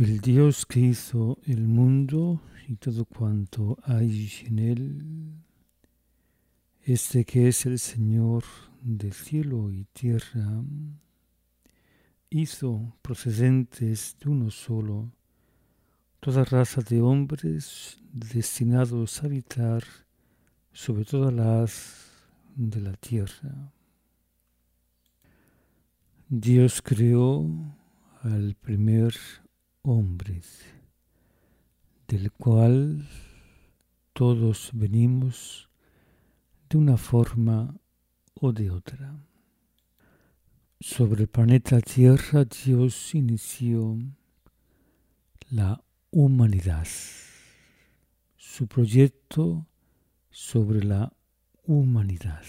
El Dios que hizo el mundo y todo cuanto hay en él, este que es el Señor del cielo y tierra, hizo procedentes de uno solo toda raza de hombres destinados a habitar sobre toda la haz de la tierra. Dios creó al primer hombre, del cual todos venimos de una forma o de otra. Sobre el planeta Tierra Dios inició la humanidad, su proyecto sobre la humanidad.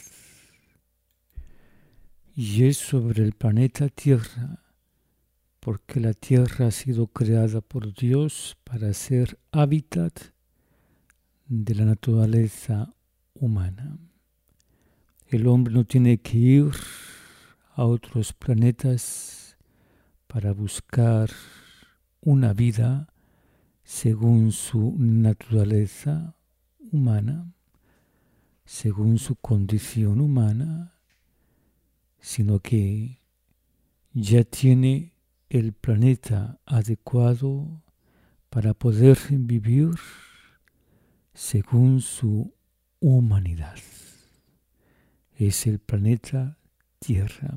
Y es sobre el planeta Tierra, porque la Tierra ha sido creada por Dios para ser hábitat de la naturaleza humana. El hombre no tiene que ir a otros planetas para buscar una vida según su naturaleza humana, según su condición humana, sino que ya tiene el planeta adecuado para poder vivir según su humanidad. Es el planeta Tierra.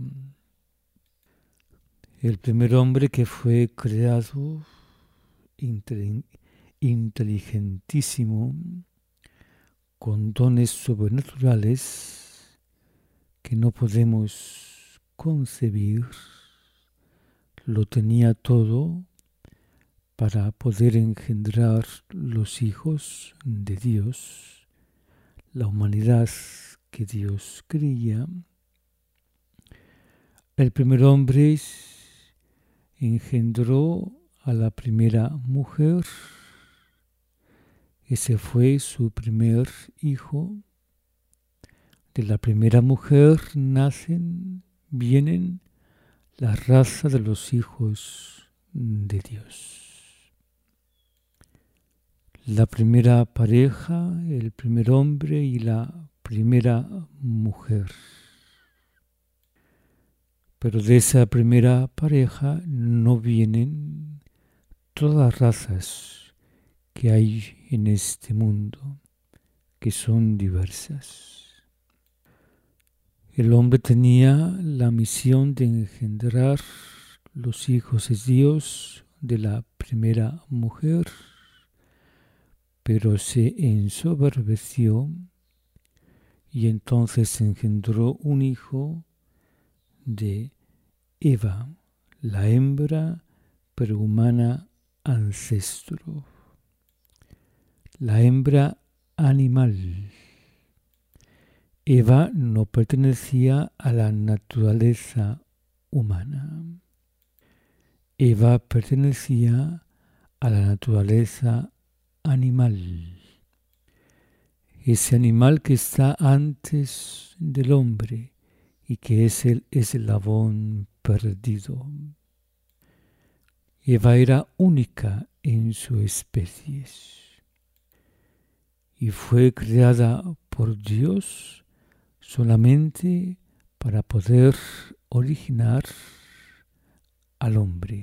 El primer hombre que fue creado, inteligentísimo, con dones sobrenaturales que no podemos concebir, lo tenía todo para poder engendrar los hijos de Dios, la humanidad que Dios creía. El primer hombre engendró a la primera mujer. Ese fue su primer hijo. De la primera mujer vienen la raza de los hijos de Dios. La primera pareja, el primer hombre y la primera mujer. Pero de esa primera pareja no vienen todas las razas que hay en este mundo, que son diversas. El hombre tenía la misión de engendrar los hijos de Dios de la primera mujer, pero se ensoberbeció y entonces engendró un hijo de Eva, la hembra prehumana ancestro, la hembra animal. Eva no pertenecía a la naturaleza humana. Eva pertenecía a la naturaleza animal. Ese animal que está antes del hombre y que es el eslabón perdido. Eva era única en su especie y fue creada por Dios solamente para poder originar al hombre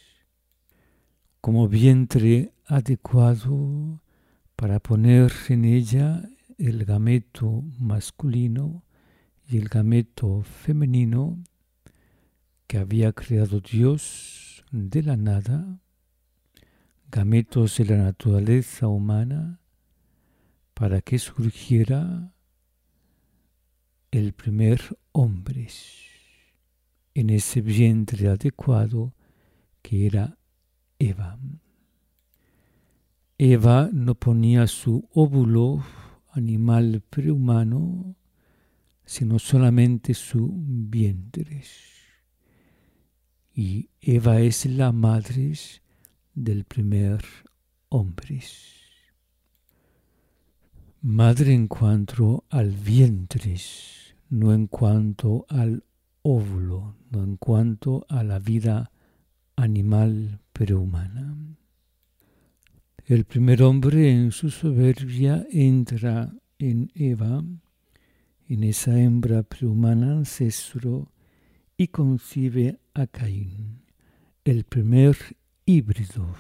como vientre adecuado para poner en ella el gameto masculino y el gameto femenino que había creado Dios de la nada, gametos de la naturaleza humana, para que surgiera el primer hombre en ese vientre adecuado que era Eva. Eva no ponía su óvulo animal prehumano, sino solamente su vientre. Y Eva es la madre del primer hombre. Madre en cuanto al vientre, no en cuanto al óvulo, no en cuanto a la vida animal prehumana. El primer hombre en su soberbia entra en Eva, en esa hembra prehumana ancestro, y concibe a Caín, el primer híbrido.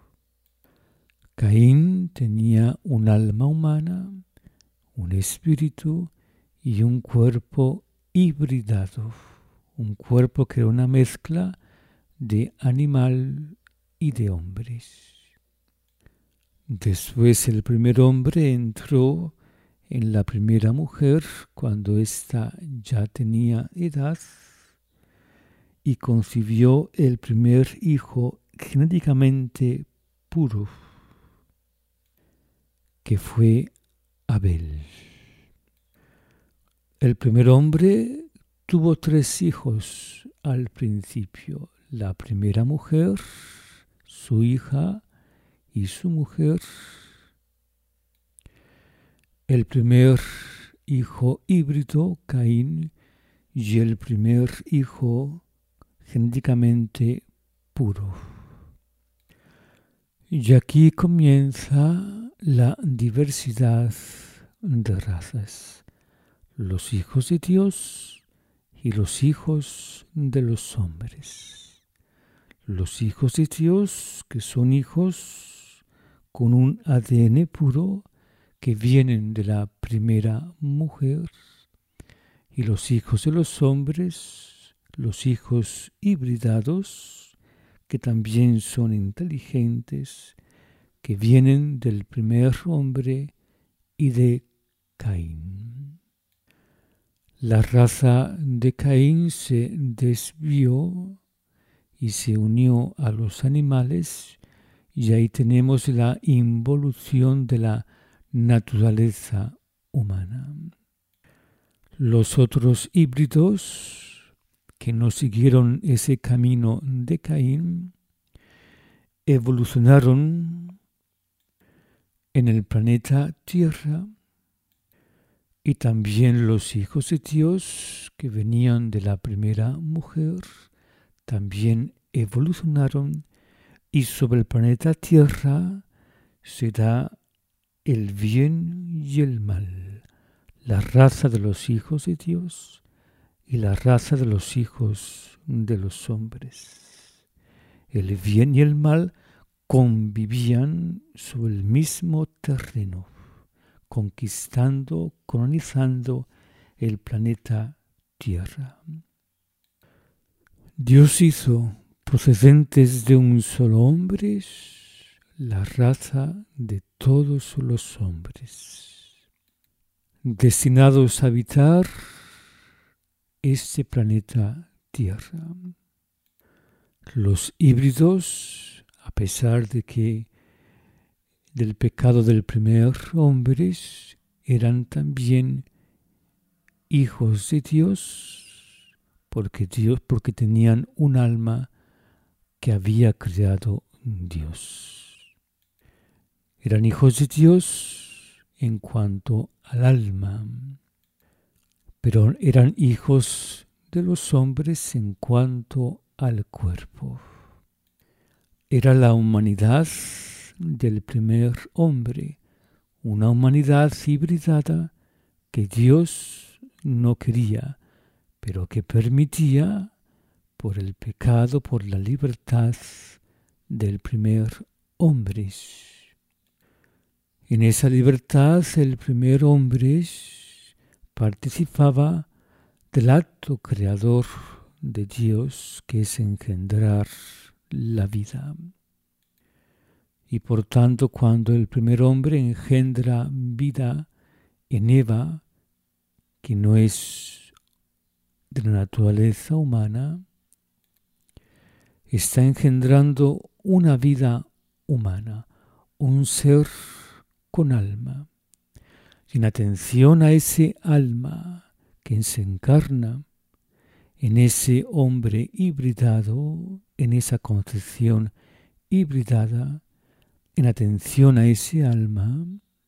Caín tenía un alma humana, un espíritu y un cuerpo hibridado, un cuerpo que era una mezcla de animal y de hombres. Después el primer hombre entró en la primera mujer cuando ésta ya tenía edad y concibió el primer hijo genéticamente puro, que fue Abel. El primer hombre tuvo 3 hijos al principio. La primera mujer, su hija y su mujer. El primer hijo híbrido, Caín, y el primer hijo genéticamente puro. Y aquí comienza la diversidad de razas. Los hijos de Dios y los hijos de los hombres. Los hijos de Dios, que son hijos con un ADN puro, que vienen de la primera mujer, y los hijos de los hombres, los hijos hibridados, que también son inteligentes, que vienen del primer hombre y de Caín. La raza de Caín se desvió y se unió a los animales, y ahí tenemos la involución de la naturaleza humana. Los otros híbridos que no siguieron ese camino de Caín evolucionaron en el planeta Tierra, y también los hijos de Dios que venían de la primera mujer también evolucionaron, y sobre el planeta Tierra se da el bien y el mal, la raza de los hijos de Dios y la raza de los hijos de los hombres. El bien y el mal convivían sobre el mismo terreno, conquistando, colonizando el planeta Tierra. Dios hizo procedentes de un solo hombre la raza de todos los hombres, destinados a habitar este planeta Tierra. Los híbridos, a pesar de que del pecado del primer hombre, eran también hijos de Dios, porque tenían un alma que había creado Dios. Eran hijos de Dios en cuanto al alma, pero eran hijos de los hombres en cuanto al cuerpo. Era la humanidad del primer hombre, una humanidad hibridada que Dios no quería, pero que permitía por el pecado, por la libertad del primer hombre. En esa libertad el primer hombre participaba del acto creador de Dios, que es engendrar la vida. Y por tanto, cuando el primer hombre engendra vida en Eva, que no es de la naturaleza humana, está engendrando una vida humana, un ser con alma. Y en atención a ese alma que se encarna en ese hombre hibridado, en esa concepción hibridada, en atención a ese alma,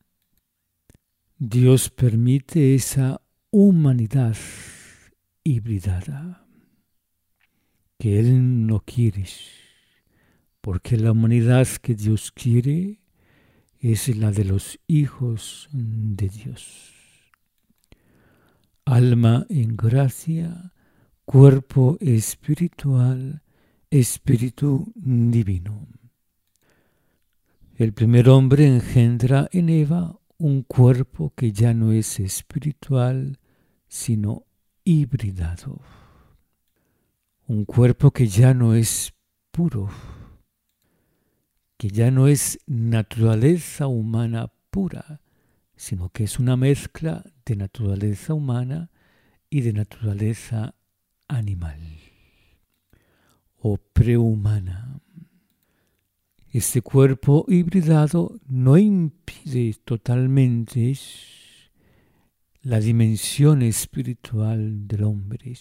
Dios permite esa humanidad hibridada que Él no quiere, porque la humanidad que Dios quiere es la de los hijos de Dios. Alma en gracia, cuerpo espiritual, espíritu divino. El primer hombre engendra en Eva un cuerpo que ya no es espiritual, sino hibridado. Un cuerpo que ya no es puro, que ya no es naturaleza humana pura, sino que es una mezcla de naturaleza humana y de naturaleza animal o prehumana. Este cuerpo hibridado no impide totalmente la dimensión espiritual del hombre.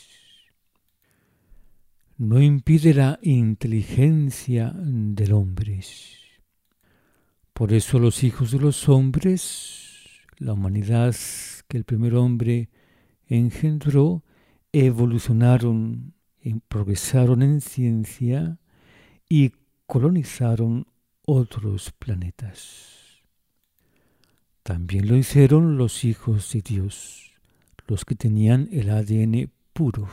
No impide la inteligencia del hombre. Por eso los hijos de los hombres, la humanidad que el primer hombre engendró, evolucionaron, progresaron en ciencia y colonizaron otros planetas. También lo hicieron los hijos de Dios, los que tenían el ADN puro.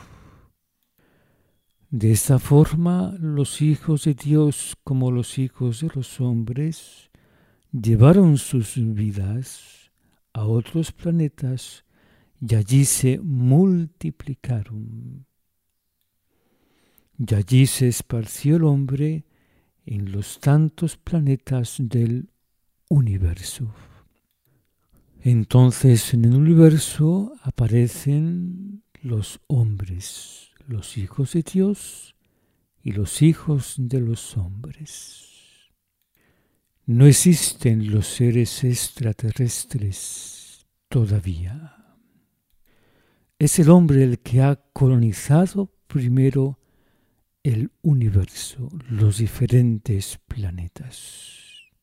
De esta forma, los hijos de Dios, como los hijos de los hombres, llevaron sus vidas a otros planetas y allí se multiplicaron. Y allí se esparció el hombre en los tantos planetas del universo. Entonces en el universo aparecen los hombres, los hijos de Dios y los hijos de los hombres. No existen los seres extraterrestres todavía. Es el hombre el que ha colonizado primero el universo, los diferentes planetas.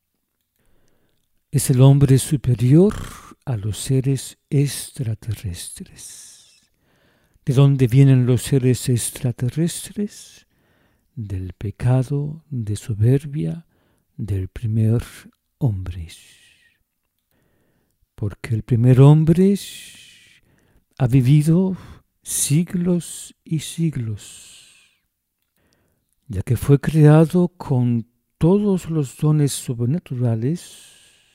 Es el hombre superior a los seres extraterrestres. ¿De dónde vienen los seres extraterrestres? Del pecado, de soberbia, del primer hombre. Porque el primer hombre ha vivido siglos y siglos, ya que fue creado con todos los dones sobrenaturales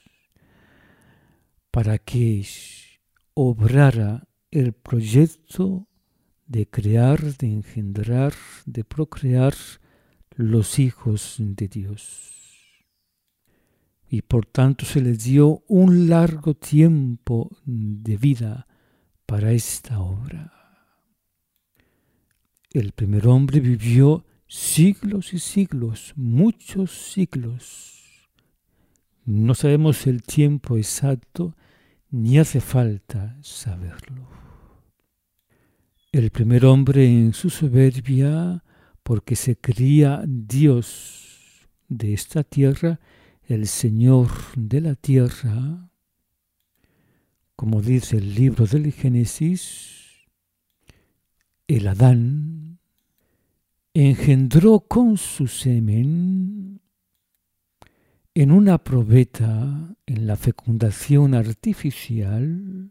para que obrara el proyecto de crear, de engendrar, de procrear los hijos de Dios. Y por tanto se le dio un largo tiempo de vida para esta obra. El primer hombre vivió siglos y siglos, muchos siglos. No sabemos el tiempo exacto, ni hace falta saberlo. El primer hombre en su soberbia, porque se creía Dios de esta tierra, el Señor de la tierra, como dice el libro del Génesis, el Adán engendró con su semen en una probeta, en la fecundación artificial,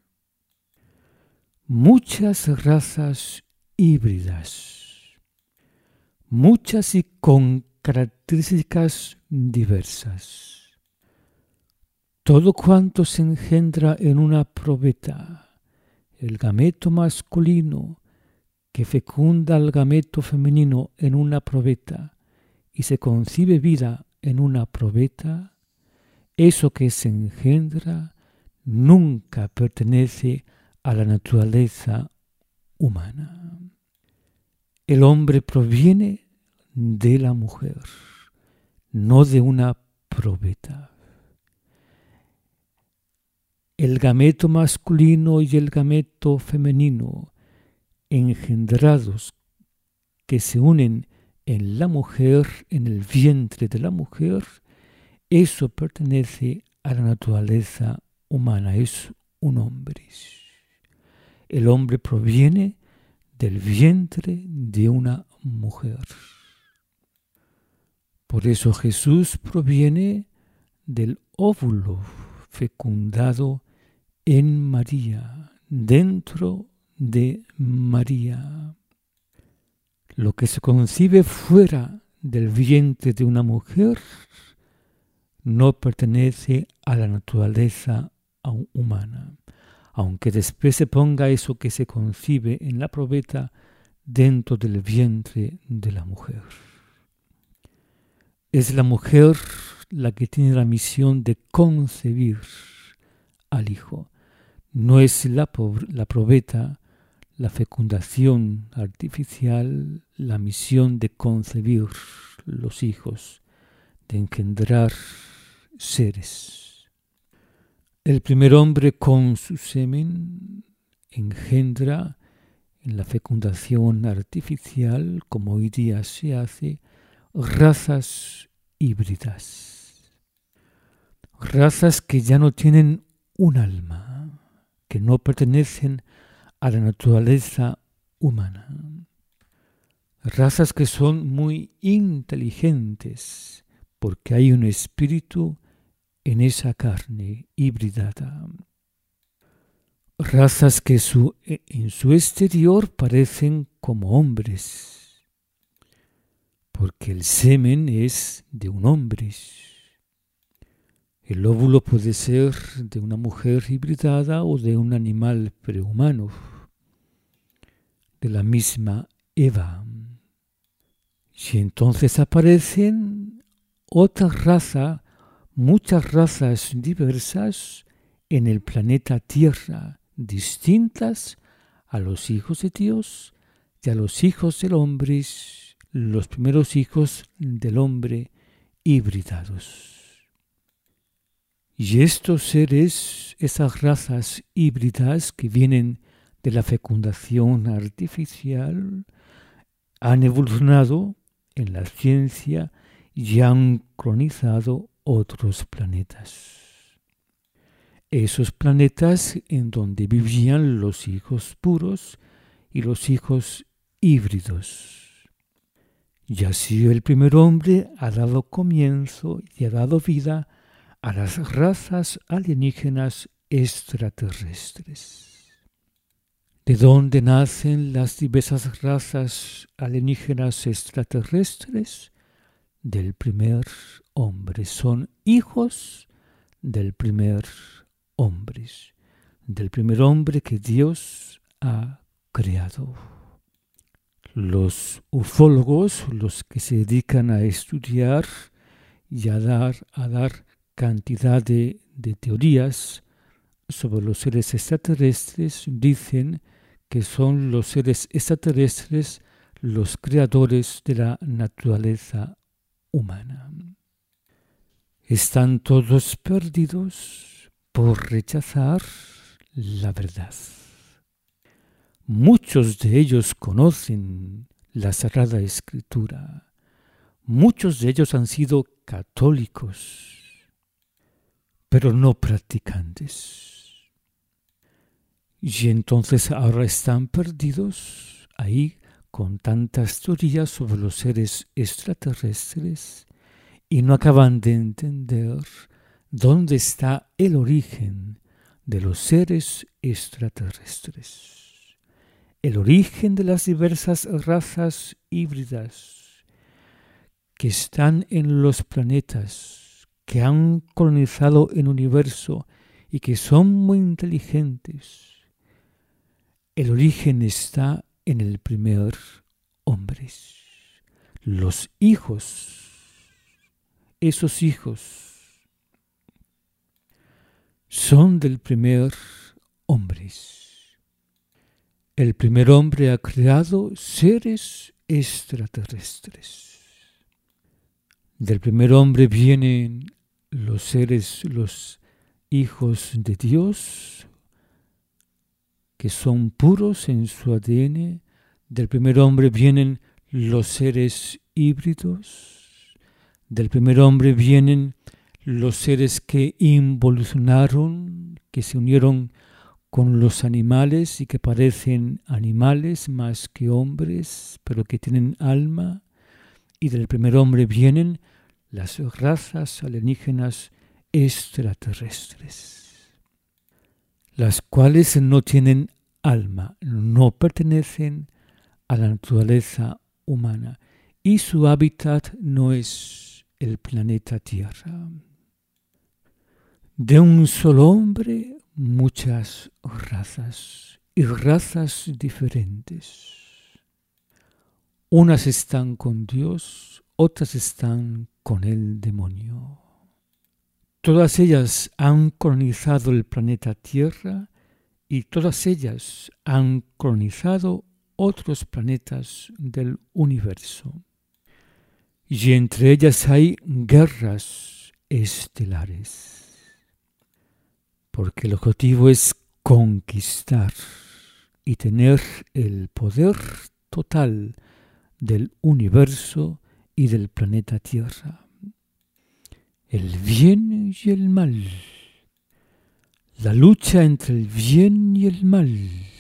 muchas razas híbridas, muchas y con características diversas. Todo cuanto se engendra en una probeta, el gameto masculino que fecunda al gameto femenino en una probeta y se concibe vida en una probeta, eso que se engendra nunca pertenece a la naturaleza humana. El hombre proviene de la mujer, no de una probeta. El gameto masculino y el gameto femenino engendrados que se unen en la mujer, en el vientre de la mujer, eso pertenece a la naturaleza humana, es un hombre. El hombre proviene del vientre de una mujer. Por eso Jesús proviene del óvulo fecundado en María, dentro de María. Lo que se concibe fuera del vientre de una mujer no pertenece a la naturaleza humana, aunque después se ponga eso que se concibe en la probeta dentro del vientre de la mujer. Es la mujer la que tiene la misión de concebir al hijo. No es la probeta, la fecundación artificial, la misión de concebir los hijos, de engendrar seres. El primer hombre con su semen engendra en la fecundación artificial, como hoy día se hace, razas híbridas. Razas que ya no tienen un alma, que no pertenecen a la naturaleza humana. Razas que son muy inteligentes, porque hay un espíritu en esa carne hibridada. Razas que en su exterior parecen como hombres, porque el semen es de un hombre. El óvulo puede ser de una mujer hibridada o de un animal prehumano, de la misma Eva. Y entonces aparecen otra raza, muchas razas diversas en el planeta Tierra, distintas a los hijos de Dios y a los hijos del hombre, los primeros hijos del hombre hibridados. Y estos seres, esas razas híbridas que vienen de la fecundación artificial, han evolucionado en la ciencia y han colonizado otros planetas. Esos planetas en donde vivían los hijos puros y los hijos híbridos. Y así el primer hombre ha dado comienzo y ha dado vida a las razas alienígenas extraterrestres. ¿De dónde nacen las diversas razas alienígenas extraterrestres? Del primer hombre. Son hijos del primer hombre. Del primer hombre que Dios ha creado. Los ufólogos, los que se dedican a estudiar y a dar cantidad de teorías sobre los seres extraterrestres, dicen que son los seres extraterrestres los creadores de la naturaleza humana. Están todos perdidos por rechazar la verdad. Muchos de ellos conocen la Sagrada Escritura. Muchos de ellos han sido católicos, pero no practicantes. Y entonces ahora están perdidos ahí con tantas teorías sobre los seres extraterrestres y no acaban de entender dónde está el origen de los seres extraterrestres. El origen de las diversas razas híbridas que están en los planetas, que han colonizado el universo y que son muy inteligentes. El origen está en el primer hombre. Los hijos, esos hijos, son del primer hombre. El primer hombre ha creado seres extraterrestres. Del primer hombre vienen los seres, los hijos de Dios, que son puros en su ADN. Del primer hombre vienen los seres híbridos. Del primer hombre vienen los seres que involucionaron, que se unieron con los animales y que parecen animales más que hombres, pero que tienen alma. Y del primer hombre vienen las razas alienígenas extraterrestres, las cuales no tienen alma, no pertenecen a la naturaleza humana y su hábitat no es el planeta Tierra. De un solo hombre, muchas razas y razas diferentes. Unas están con Dios, otras están con el demonio. Todas ellas han colonizado el planeta Tierra y todas ellas han colonizado otros planetas del universo. Y entre ellas hay guerras estelares. Porque el objetivo es conquistar y tener el poder total del universo y del planeta Tierra. El bien y el mal. La lucha entre el bien y el mal.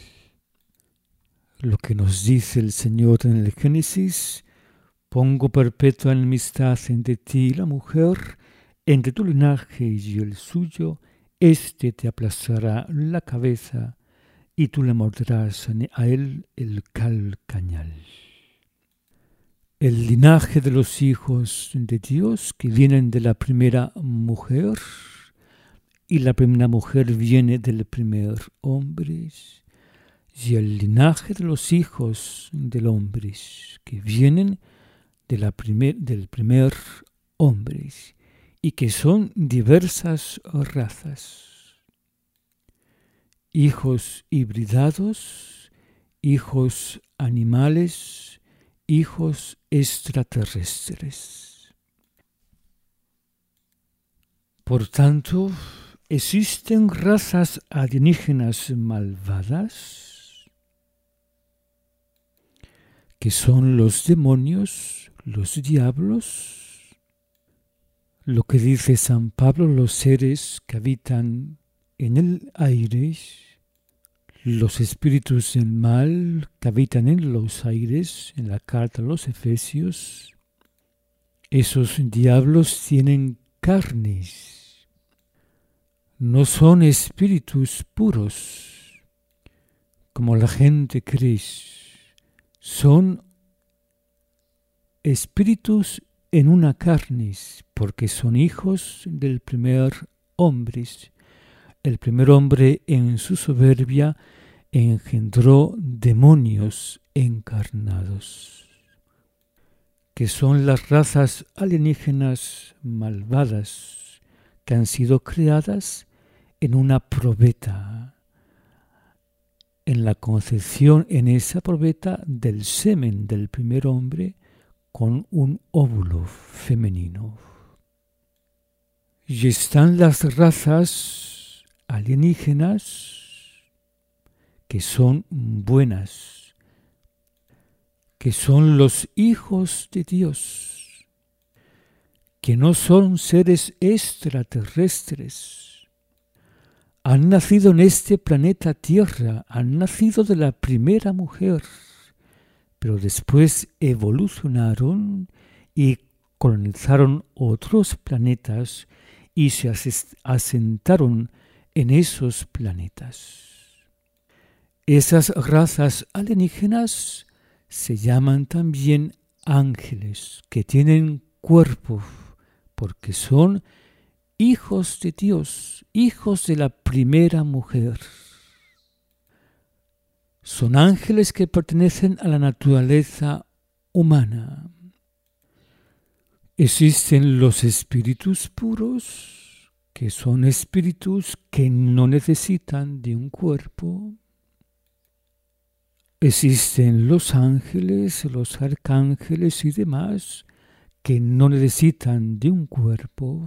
Lo que nos dice el Señor en el Génesis: pongo perpetua enemistad entre ti y la mujer, entre tu linaje y el suyo. Este te aplastará la cabeza y tú le morderás a él el calcañal. El linaje de los hijos de Dios que vienen de la primera mujer, y la primera mujer viene del primer hombre, y el linaje de los hijos del hombre que vienen de del primer hombre, y que son diversas razas. Hijos hibridados, hijos animales, hijos extraterrestres. Por tanto, existen razas alienígenas malvadas, que son los demonios, los diablos, lo que dice San Pablo, los seres que habitan en el aire, los espíritus del mal que habitan en los aires, en la carta a los Efesios. Esos diablos tienen carnes, no son espíritus puros, como la gente cree, son espíritus en una carne, porque son hijos del primer hombre. El primer hombre en su soberbia engendró demonios encarnados, que son las razas alienígenas malvadas que han sido creadas en una probeta, en la concepción, en esa probeta del semen del primer hombre, con un óvulo femenino. Y están las razas alienígenas que son buenas, que son los hijos de Dios, que no son seres extraterrestres. Han nacido en este planeta Tierra, han nacido de la primera mujer, pero después evolucionaron y colonizaron otros planetas y se asentaron en esos planetas. Esas razas alienígenas se llaman también ángeles, que tienen cuerpo, porque son hijos de Dios, hijos de la primera mujer. Son ángeles que pertenecen a la naturaleza humana. Existen los espíritus puros, que son espíritus que no necesitan de un cuerpo. Existen los ángeles, los arcángeles y demás, que no necesitan de un cuerpo.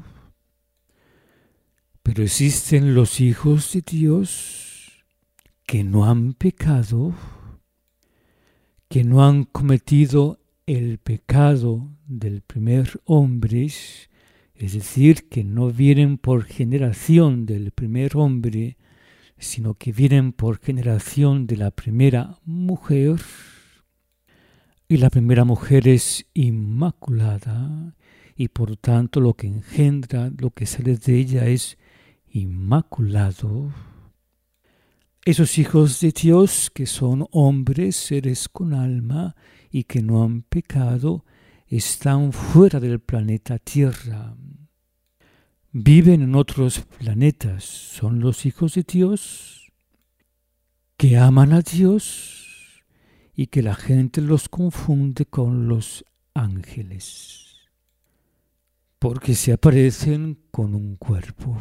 Pero existen los hijos de Dios, que no han pecado, que no han cometido el pecado del primer hombre, es decir, que no vienen por generación del primer hombre, sino que vienen por generación de la primera mujer, y la primera mujer es inmaculada, y por tanto lo que engendra, lo que sale de ella es inmaculado. Esos hijos de Dios que son hombres, seres con alma y que no han pecado, están fuera del planeta Tierra. Viven en otros planetas, son los hijos de Dios que aman a Dios y que la gente los confunde con los ángeles, porque se aparecen con un cuerpo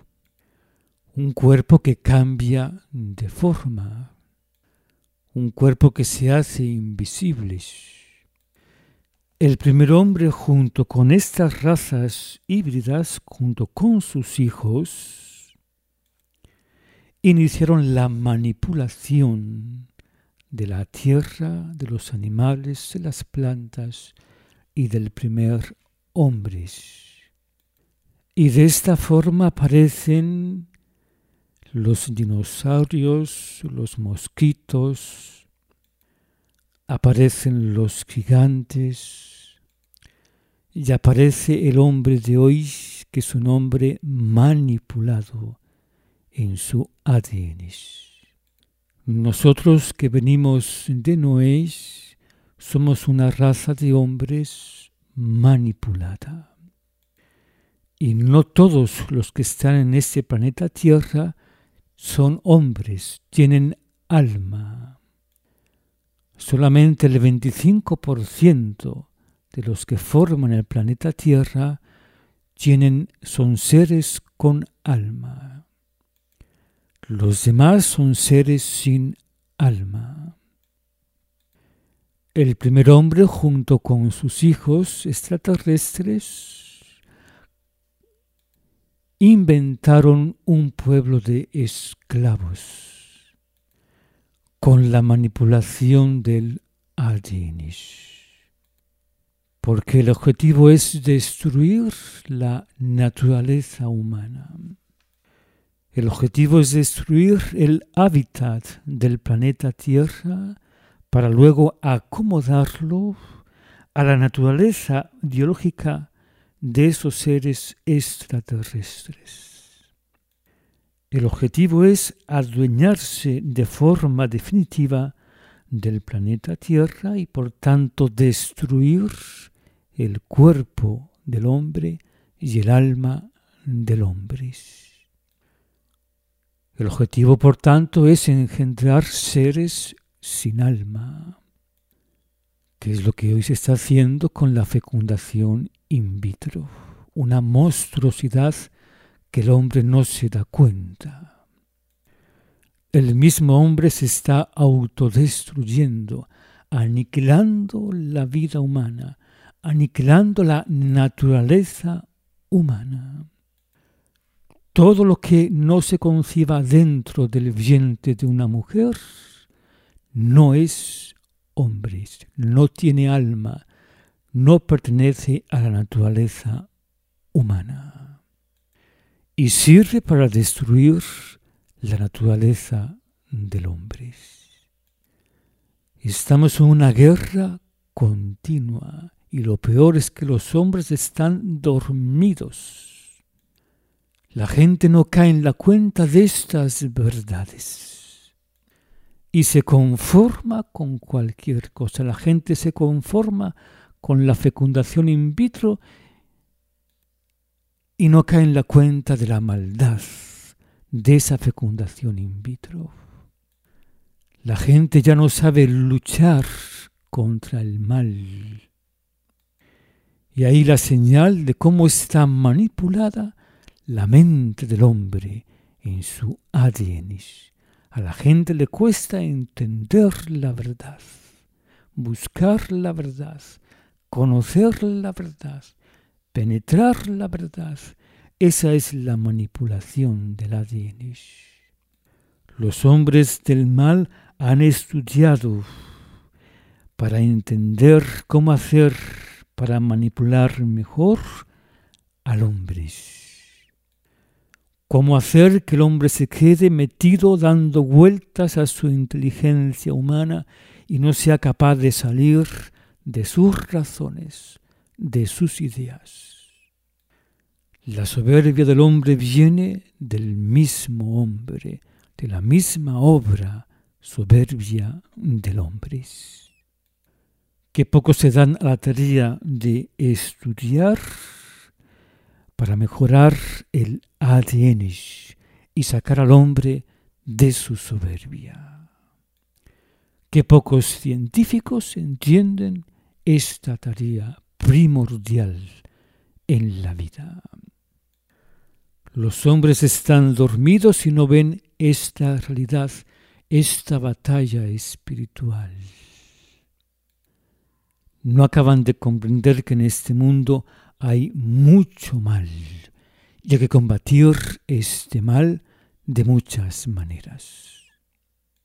que cambia de forma, un cuerpo que se hace invisible. El primer hombre, junto con estas razas híbridas, junto con sus hijos, iniciaron la manipulación de la tierra, de los animales, de las plantas y del primer hombre. Y de esta forma aparecen los dinosaurios, los mosquitos, aparecen los gigantes y aparece el hombre de hoy, que es un hombre manipulado en su ADN. Nosotros que venimos de Noé somos una raza de hombres manipulada. Y no todos los que están en este planeta Tierra son hombres, tienen alma. Solamente el 25% de los que forman el planeta Tierra son seres con alma. Los demás son seres sin alma. El primer hombre, junto con sus hijos extraterrestres, inventaron un pueblo de esclavos con la manipulación del ADN. Porque el objetivo es destruir la naturaleza humana. El objetivo es destruir el hábitat del planeta Tierra para luego acomodarlo a la naturaleza biológica de esos seres extraterrestres. El objetivo es adueñarse de forma definitiva del planeta Tierra y por tanto destruir el cuerpo del hombre y el alma del hombre. El objetivo, por tanto, es engendrar seres sin alma, que es lo que hoy se está haciendo con la fecundación in vitro, una monstruosidad que el hombre no se da cuenta. El mismo hombre se está autodestruyendo, aniquilando la vida humana, aniquilando la naturaleza humana. Todo lo que no se conciba dentro del vientre de una mujer no es hombre, no tiene alma, no pertenece a la naturaleza humana y sirve para destruir la naturaleza del hombre. Estamos en una guerra continua y lo peor es que los hombres están dormidos. La gente no cae en la cuenta de estas verdades y se conforma con cualquier cosa. La gente se conforma con la fecundación in vitro y no cae en la cuenta de la maldad de esa fecundación in vitro. La gente ya no sabe luchar contra el mal. Y ahí la señal de cómo está manipulada la mente del hombre en su ADN. A la gente le cuesta entender la verdad, buscar la verdad, conocer la verdad, penetrar la verdad. Esa es la manipulación del ADN. Los hombres del mal han estudiado para entender cómo hacer para manipular mejor al hombre. Cómo hacer que el hombre se quede metido dando vueltas a su inteligencia humana y no sea capaz de salir de sus razones, de sus ideas. La soberbia del hombre viene del mismo hombre, de la misma obra soberbia del hombre. Que pocos se dan a la tarea de estudiar para mejorar el ADN y sacar al hombre de su soberbia. Que pocos científicos entienden esta tarea primordial en la vida. Los hombres están dormidos y no ven esta realidad, esta batalla espiritual. No acaban de comprender que en este mundo hay mucho mal y hay que combatir este mal de muchas maneras.